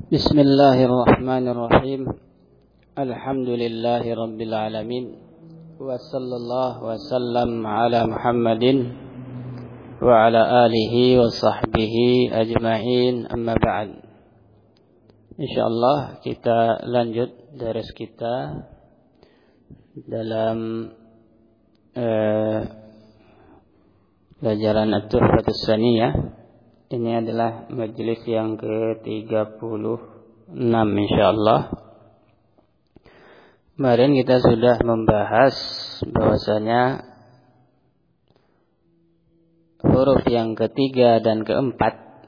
Bismillahirrahmanirrahim. Alhamdulillahi rabbil alamin. Wa sallallahu wa sallam ala Muhammadin wa ala alihi wa sahbihi ajma'in, amma ba'd. Insyaallah kita lanjut daras kita dalam pelajaran At-Tuhfatus Tsaniyah. Ini adalah majelis yang ke-36 insyaallah. Kemarin kita sudah membahas bahwasanya huruf yang ketiga dan keempat,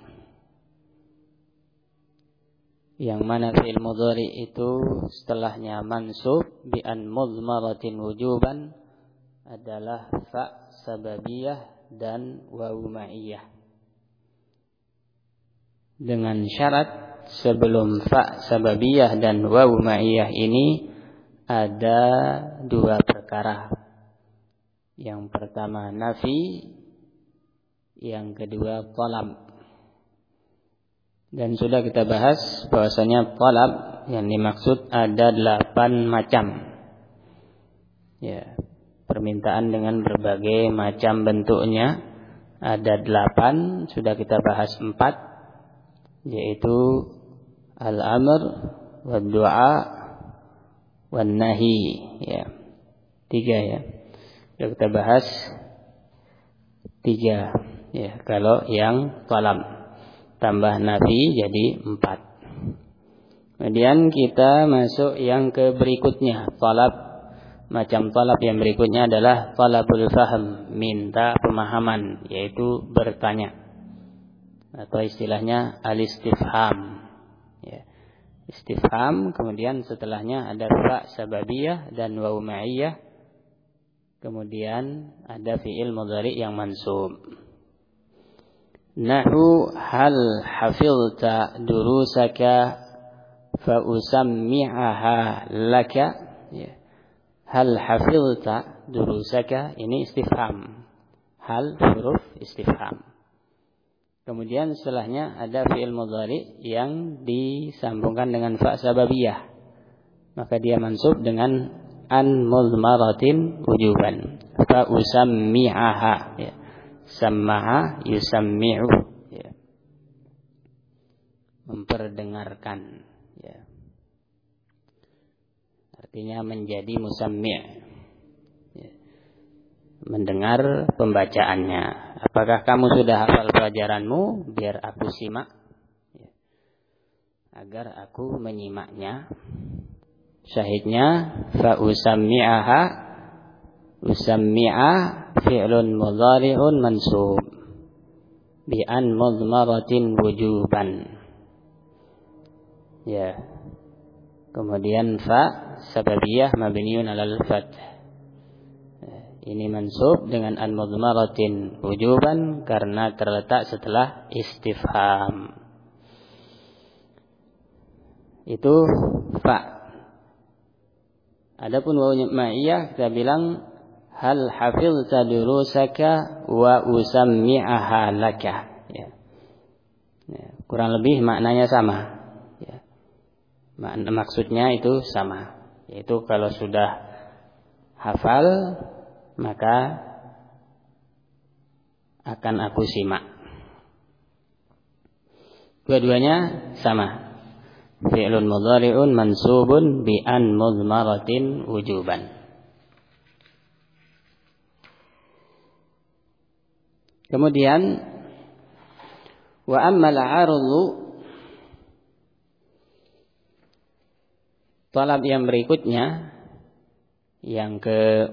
yang mana fi'il mudhari itu setelahnya mansub bi an mudmaratin wujuban, adalah fa sababiyah dan wawu ma'iyah. Dengan syarat sebelum fa sababiyah dan wawu ma'iyah ini ada dua perkara. Yang pertama nafi, yang kedua talab. Dan sudah kita bahas bahwasanya talab yang dimaksud ada 8 macam. Ya, permintaan dengan berbagai macam bentuknya ada 8, sudah kita bahas 4. Yaitu al-amr, wad-du'a, wan-nahi, ya. 3 ya. Sudah kita bahas 3 ya. Kalau yang talab tambah nafi jadi 4. Kemudian kita masuk yang ke berikutnya, talab. Macam talab yang berikutnya adalah talabul fahm, minta pemahaman, yaitu bertanya, atau istilahnya al-istifham, ya. Istifham, kemudian setelahnya ada fa sababiyah dan wawu ma'iyah, kemudian ada fi'il mudhari yang mansub. Nahu hal hafilta durusaka fa usammi'aha laka, ya. Hal hafilta durusaka, ini istifham. Hal huruf istifham. Kemudian setelahnya ada fi'il mudhari yang disambungkan dengan fa sababiyah, maka dia mansub dengan an mudmaratin wujuban. Fa usammi'aha, ya. Samma'a yusammi'u, ya. Memperdengarkan, ya. Artinya menjadi musammi', ya. Mendengar pembacaannya. Apakah kamu sudah hafal pelajaranmu? Biar aku simak, ya, agar aku menyimaknya. Syahidnya fa usammi'aha, usammi'a fi'lun mudhari'un mansub bi an mudmaratin wujuban, ya. Kemudian fa sababiyah mabniun 'alal fath. Ini mansub dengan an mudmaratin wujuban karena terletak setelah istifham. Itu fa. Adapun wawu ma'iyah kita bilang hal hafizta durusaka wa usammi'aha laka, ya. Ya, kurang lebih maknanya sama, ya. Maksudnya itu sama, yaitu kalau sudah hafal maka akan aku simak. Dua-duanya sama. Fi'lun mudhari'un mansubun bi an mudmaratin wujuban. Kemudian wa ammal 'ardu, talab yang berikutnya yang ke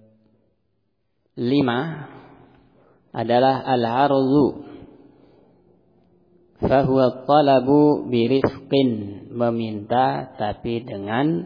5 adalah al-'ardu. Fahuwa talabu birifqin, meminta tapi dengan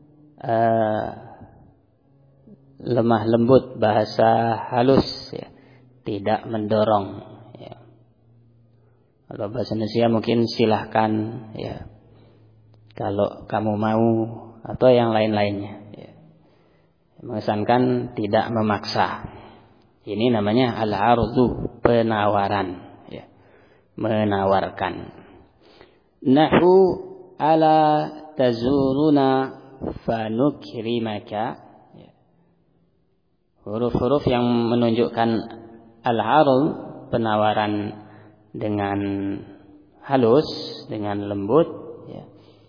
lemah lembut, bahasa halus, ya. Tidak mendorong, ya. Kalau bahasa Indonesia mungkin silahkan, ya. Kalau kamu mau, atau yang lain-lainnya, ya. Mengesankan tidak memaksa. Ini namanya al-'ardu, penawaran, ya. Menawarkan. Nahu ala tazuruna fanukrimaka. Huruf-huruf yang menunjukkan al-'arud, penawaran dengan halus, dengan lembut, ya.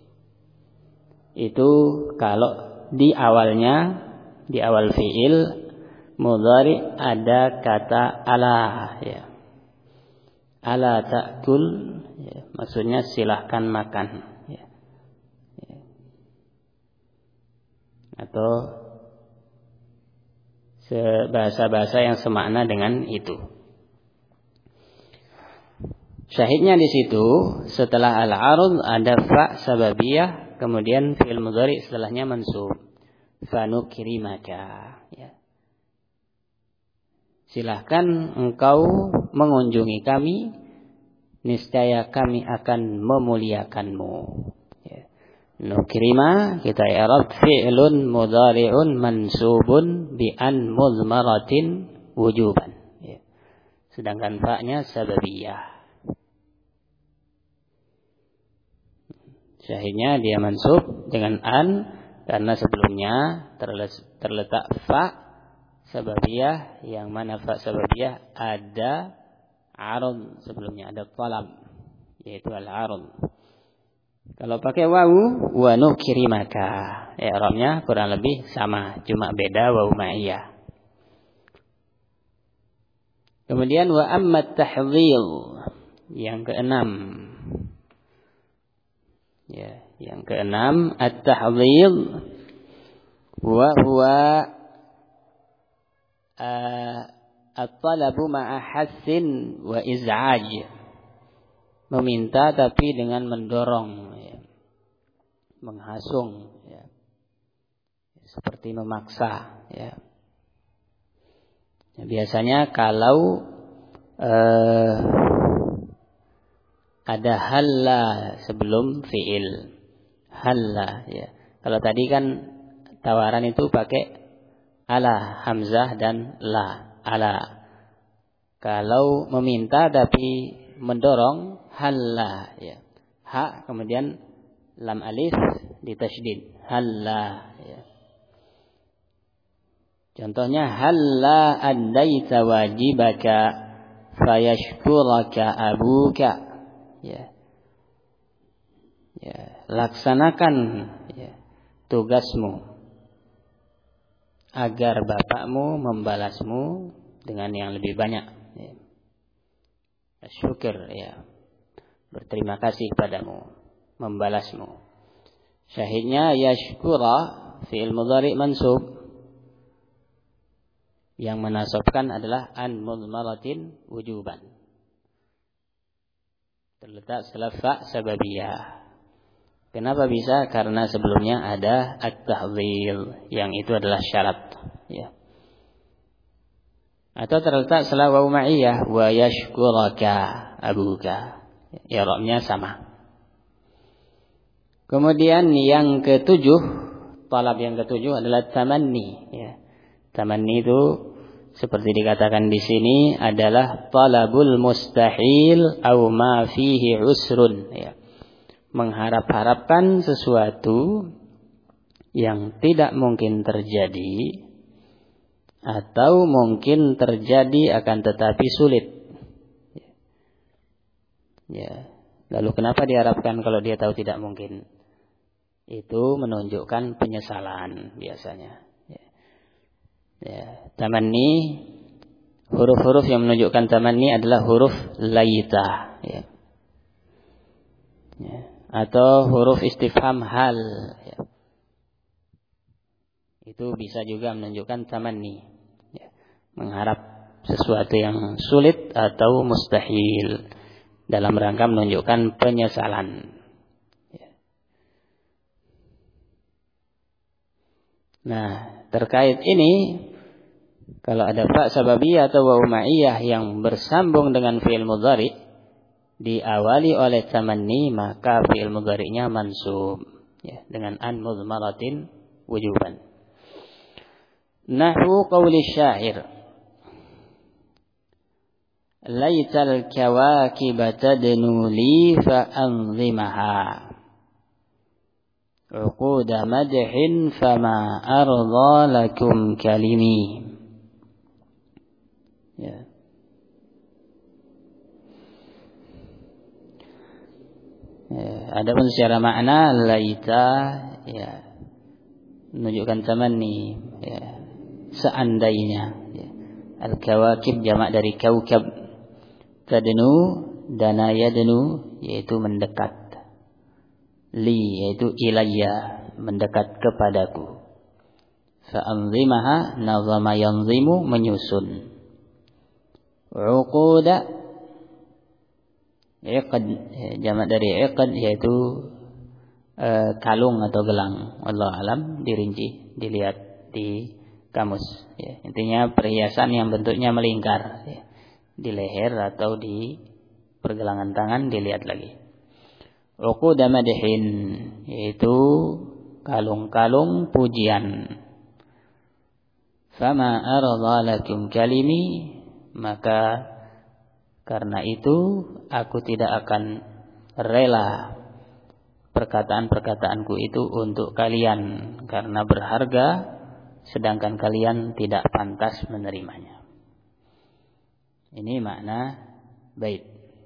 Itu kalau di awalnya, di awal fi'il mudhari ada kata ala, ya. Ala ta'kul, ya. Maksudnya silahkan makan, ya. Ya. Atau bahasa-bahasa yang semakna dengan itu. Syahidnya di situ setelah al-'arud ada fa sababiyah, kemudian fi'il mudhari setelahnya mansub. Fanukrimaka, ya. Silahkan engkau mengunjungi kami, niscaya kami akan memuliakanmu. Ya. Nukrima kita i'rab fi'lun mudhari'un mansubun bi an mudmaratin wujuban. Ya. Sedangkan fa-nya sababiyah. Syahidnya dia mansub dengan an karena sebelumnya terletak fa sababiyah, yang mana fa sababiyah ada arud sebelumnya, ada talab, yaitu al-arud. Kalau pakai wawu, wa nukrimaka, i'rabnya kurang lebih sama, cuma beda wawu ma'iyah. Kemudian wa amma tahdhil, yang keenam. Ya, yang keenam at-tahdhil wa huwa at-talabu ma'a hassin wa iz'aj. Meminta tapi dengan mendorong, ya. Menghasung, ya. Seperti memaksa, ya. Ya, biasanya kalau ada halla sebelum fi'il, halla, ya. Kalau tadi kan tawaran itu pakai ala, hamzah dan la, ala. Kalau meminta tapi mendorong, halla, ya. Ha kemudian lam alif ditasydid, halla, ya. Contohnya halla addaita wajibaka fayashkuraka abuka, ya. Ya, laksanakan, ya, tugasmu agar bapakmu membalasmu dengan yang lebih banyak, ya. Syukur, ya, berterima kasih padamu, membalasmu. Syahidnya yashkura fi'il mudhari mansub, yang menasabkan adalah an mudmaratin wujuban, terletak setelah fa sababiyah. Kenapa bisa? Karena sebelumnya ada at-tahdhil, yang itu adalah syarat, ya. Atau terletak setelah wawu ma'iyah, wa yashkuraka abuka, i'rabnya sama. Kemudian yang ketujuh, talab yang ketujuh adalah tamanni, ya. Tamanni itu seperti dikatakan di sini adalah talabul mustahil au ma fihi usrun, ya. Mengharap-harapkan sesuatu yang tidak mungkin terjadi atau mungkin terjadi akan tetapi sulit. Ya. Lalu kenapa diharapkan kalau dia tahu tidak mungkin? Itu menunjukkan penyesalan biasanya. Ya, tamanni, huruf-huruf yang menunjukkan tamanni adalah huruf laita, ya. Ya. Atau huruf istifham hal, ya. Itu bisa juga menunjukkan tamanni, ya. Mengharap sesuatu yang sulit atau mustahil dalam rangka menunjukkan penyesalan, ya. Nah, terkait ini, kalau ada fa sababiyah atau wawu ma'iyah yang bersambung dengan fi'il mudhari diawali oleh tamanni, maka fi'il mudhari'nya mansub, ya, dengan an mudmaratin wujuban. Nahwu qauli syair, laital kawakiba tadnu li fa anzimaha uquda madhin fama arda lakum kalimi. Ya. Adapun secara makna laita ya menunjukkan tamanni ya, seandainya ya. Al-kawakib jamak dari kaukab, tadnu dana yadnu yaitu mendekat, li yaitu ilayya mendekat kepadaku, fa anzimaha nazama yanzimu menyusun, uquda iqad jamak dari iqad yaitu kalung atau gelang. Allah alam, dirinci, dilihat di kamus ya. Intinya perhiasan yang bentuknya melingkar ya, di leher atau di pergelangan tangan, dilihat lagi. Uquda madhin yaitu kalung-kalung pujian. Fama arda lakum kalimi, maka karena itu aku tidak akan rela perkataan-perkataanku itu untuk kalian karena berharga, sedangkan kalian tidak pantas menerimanya. Ini makna bait.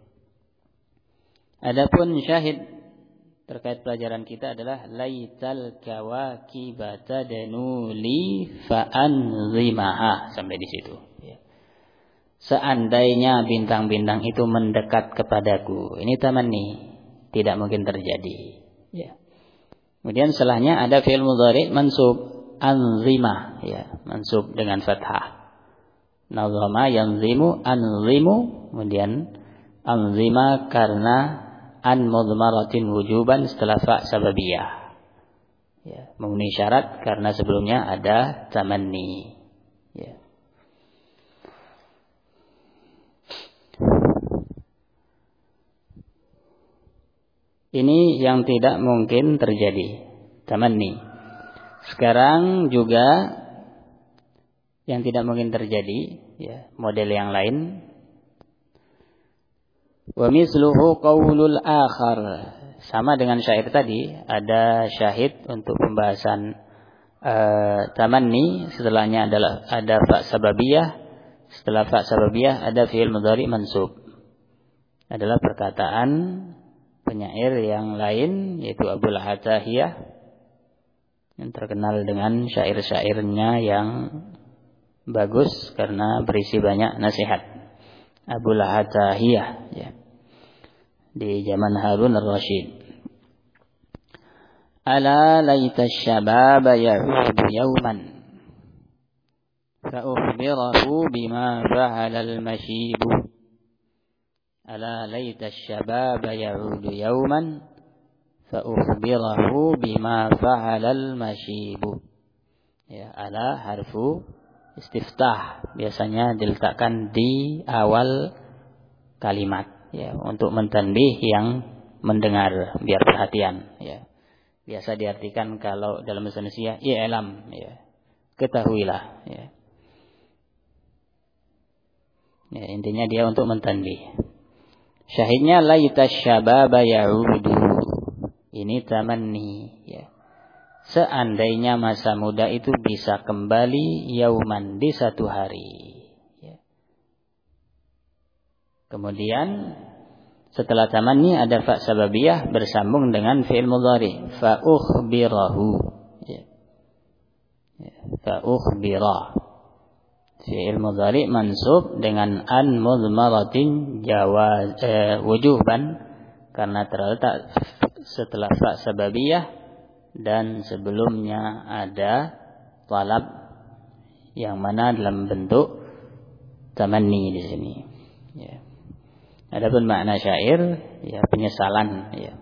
Adapun syahid terkait pelajaran kita adalah laital kawakiba tadnu li fa anzimaha, sampai di situ ya. Seandainya bintang-bintang itu mendekat kepadaku, ini tamanni, tidak mungkin terjadi ya. Kemudian setelahnya ada fi'il mudhari mansub anzima ya, mansub dengan fathah. Nazama yanzimu anzimu, kemudian anzima karena an mudmaratin wujuban setelah fa sababiyah ya, memenuhi syarat karena sebelumnya ada tamanni ya. Ini yang tidak mungkin terjadi, tamanni. Sekarang juga yang tidak mungkin terjadi ya, model yang lain. Wa misluhu qaulul akhar, sama dengan syair tadi, ada syahid untuk pembahasan tamanni, setelahnya adalah ada fa sababiyah, setelah fa sababiyah ada fi'il mudhari mansub. Adalah perkataan penyair yang lain yaitu Abul Atahiyah yang terkenal dengan syair-syairnya yang bagus karena berisi banyak nasihat. Abul Atahiyah ya, di zaman Harun ar-Rasyid. Ala laita syababa ya'udu yawman fa ukhbirahu bima fa'ala al-mashibu. Ala laita syababa ya'udu yawman fa ukhbirahu bima fa'ala al-mashibu. Ya, ala harfu istiftah biasanya diletakkan di awal kalimat ya, untuk mentanbih yang mendengar biar perhatian ya. Biasa diartikan kalau dalam bahasa Indonesia i'lam ya, ketahuilah ya. Ya, intinya dia untuk mentanbih. Syahidnya laita syababa ya'udu, ini tamanni ya. Seandainya masa muda itu bisa kembali yauman, di satu hari ya. Kemudian setelah tamanni ada fa sababiyah bersambung dengan fi'il mudhari fa ukhbirahu ya. Fa ukhbira fi'il mudhari mansub dengan an mudmaratin jawaz wujuban karena terletak setelah fa sababiyah dan sebelumnya ada talab yang mana dalam bentuk tamanni di sini ya. Adapun makna syair ya penyesalan ya.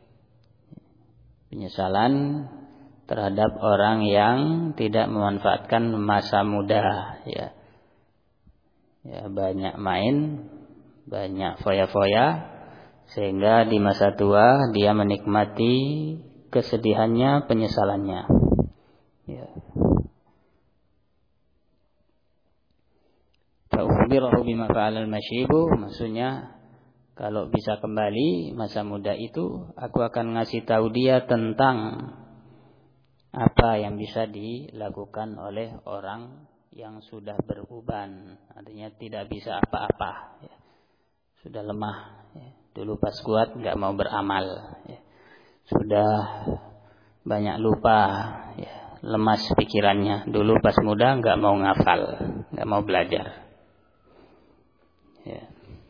Penyesalan terhadap orang yang tidak memanfaatkan masa muda ya. Ya, banyak main, banyak foya-foya sehingga di masa tua dia menikmati kesedihannya, penyesalannya ya. ukhbirahu bima fa'ala al-mashibu, maksudnya kalau bisa kembali masa muda itu, aku akan ngasih tahu dia tentang apa yang bisa dilakukan oleh orang yang sudah beruban, artinya tidak bisa apa-apa, ya. Sudah lemah, ya. Dulu pas kuat nggak mau beramal, ya. Sudah banyak lupa, ya. Lemas pikirannya. Dulu pas muda nggak mau ngafal, nggak mau belajar, ya.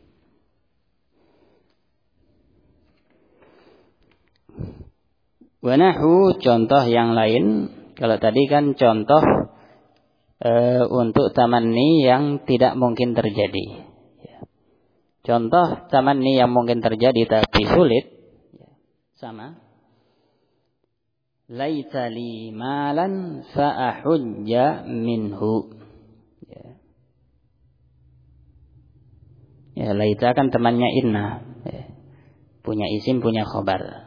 Wanahu, contoh yang lain. Kalau tadi kan contoh untuk tamanni yang tidak mungkin terjadi, ya. Contoh tamanni yang mungkin terjadi tapi sulit, ya. Sama. Laita li malan fa'ahujja minhu, ya. Ya, laita kan temannya inna, ya. Punya isim, punya khobar.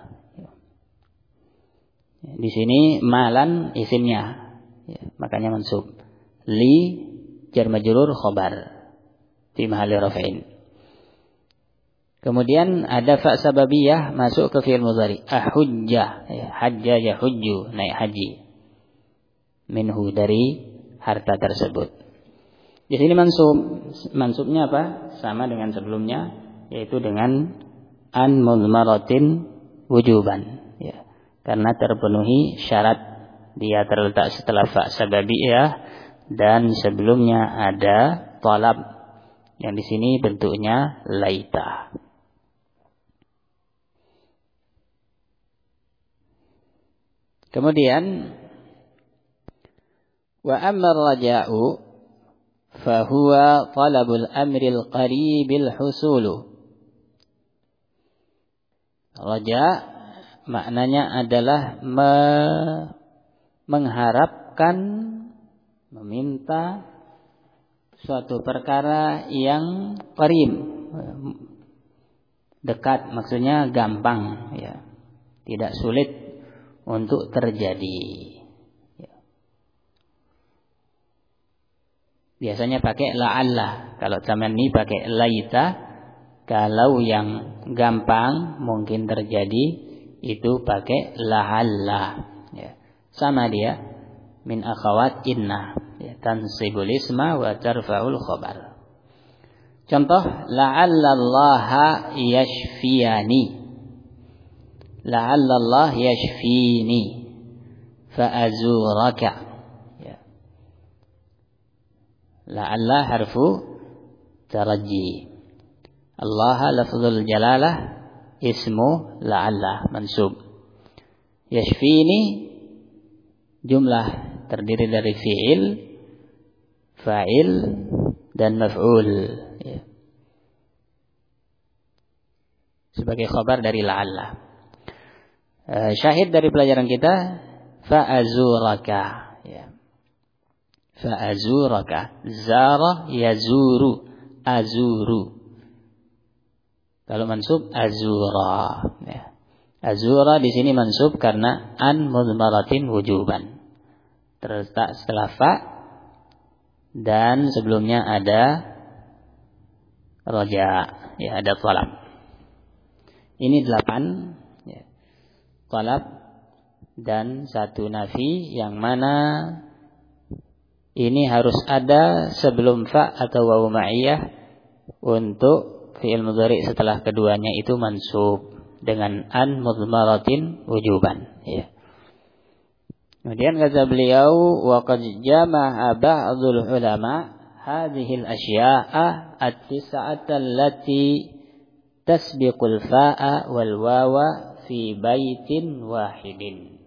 Di sini malan isimnya, ya, makanya mansub. Li jar majrur khobar fi mahalli raf'in. Kemudian ada fa sababiyah masuk ke fi'il mudhari. Ahujja, ya, hajja yahujju, naik haji. Minhu, dari harta tersebut. Di sini mansub. Mansubnya apa? Sama dengan sebelumnya, yaitu dengan an mudmaratin wujuban, ya. Karena terpenuhi syarat, dia terletak setelah fa sababiyah dan sebelumnya ada talab yang di sini bentuknya laita. Kemudian wa amma raja'u fa huwa talabul amril qaribil husulu. Raja' maknanya adalah mengharapkan, meminta suatu perkara yang qarib, dekat, maksudnya gampang, ya, tidak sulit untuk terjadi, ya. Biasanya pakai la'alla, kalau tamanni pakai laita, kalau yang gampang mungkin terjadi itu pakai la'alla, ya. Sama dia, min akhawat inna, ya, tansibul isma wa tarfa'ul khabar. Contoh, la'alla Allah yashfiyani, la'alla Allah yashfini fa'azuraka, ya. La'alla harfu taraji, Allah lafzul jalalah, ismu la'alla mansub. Yashfini jumlah terdiri dari fi'il, fa'il dan maf'ul, ya. Sebagai khabar dari la'alla. Syahid dari pelajaran kita fa'azuraka, ya. Fa'azuraka, zara yazuru, azuru. Kalau mansub azura, ya. Azura di sini mansub karena an mudmaratin wujuban, terletak setelah fa dan sebelumnya ada raja, ya, ada talab. Ini 8, ya, talab dan 1 nafi, yang mana ini harus ada sebelum fa atau wawu ma'iyah untuk fi'il mudhari setelah keduanya itu mansub dengan an mudmaratin wujuban, ya. Kemudian kata beliau, wa qad jama'a ba'dul ulama hadhihi al-asya'a at-tis'ata allati tasbiqul fa'a wal wawa fi baitin wahidin.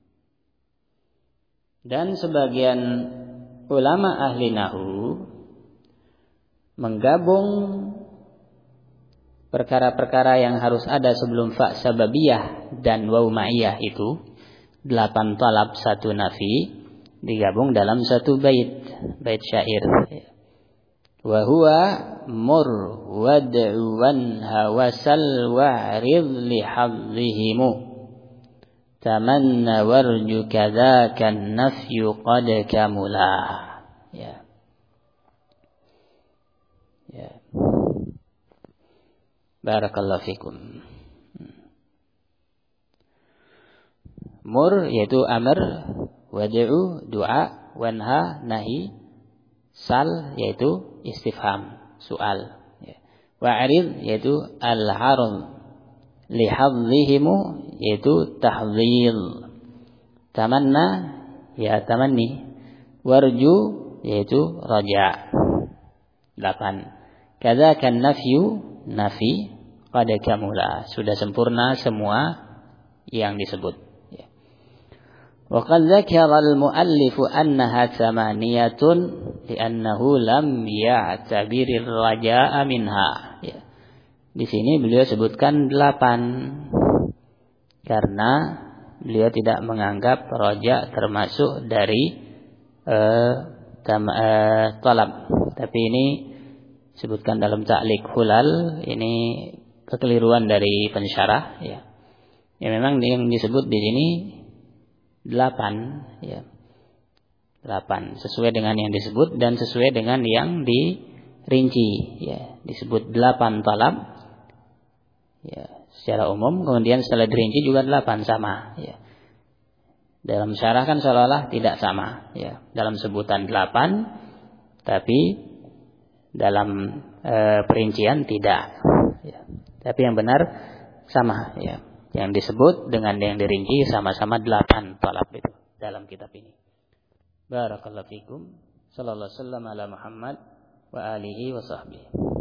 Dan sebagian ulama ahli nahwu menggabung perkara-perkara yang harus ada sebelum fa sababiyah dan waw ma'iyah itu, 8 talab 1 nafi, digabung dalam 1 bait syair. Wa huwa mur wad'u wanha wasal wa'rid li hadhihimu tamanna warju kadzaka nafyu qad kamula, ya. Barakallahu fikum. Mur yaitu amr, wad'u doa, wanha nahi, sal yaitu istifham soal. Wa'rid yaitu al-haram, lihadhihimu yaitu tahdhil. Tamanna ya tamanni, warju yaitu raja. 8. Kadzaka nafyu nafi qad kamula, sudah sempurna semua yang disebut. Wa qad dzakara al-muallif annaha thamaniyatun li'annahu lam ya'tabirir raja'a minha. Di sini beliau sebutkan 8 karena beliau tidak menganggap raja termasuk dari talab. Tapi ini sebutkan dalam ta'liq hulal, ini kekeliruan dari pensyarah ya. Ya memang yang disebut di sini 8 ya. 8 sesuai dengan yang disebut dan sesuai dengan yang dirinci ya. Disebut 8 talab ya secara umum, kemudian setelah dirinci juga 8 sama ya. Dalam syarah kan seolah-olah tidak sama ya. Dalam sebutan 8 tapi dalam perincian tidak ya. Tapi yang benar sama ya. Yang disebut dengan yang dirinci sama-sama 8 talab itu dalam kitab ini. Barakallahu fikum. Sallallahu alaihi wasallam ala Muhammad wa alihi wa sahbihi.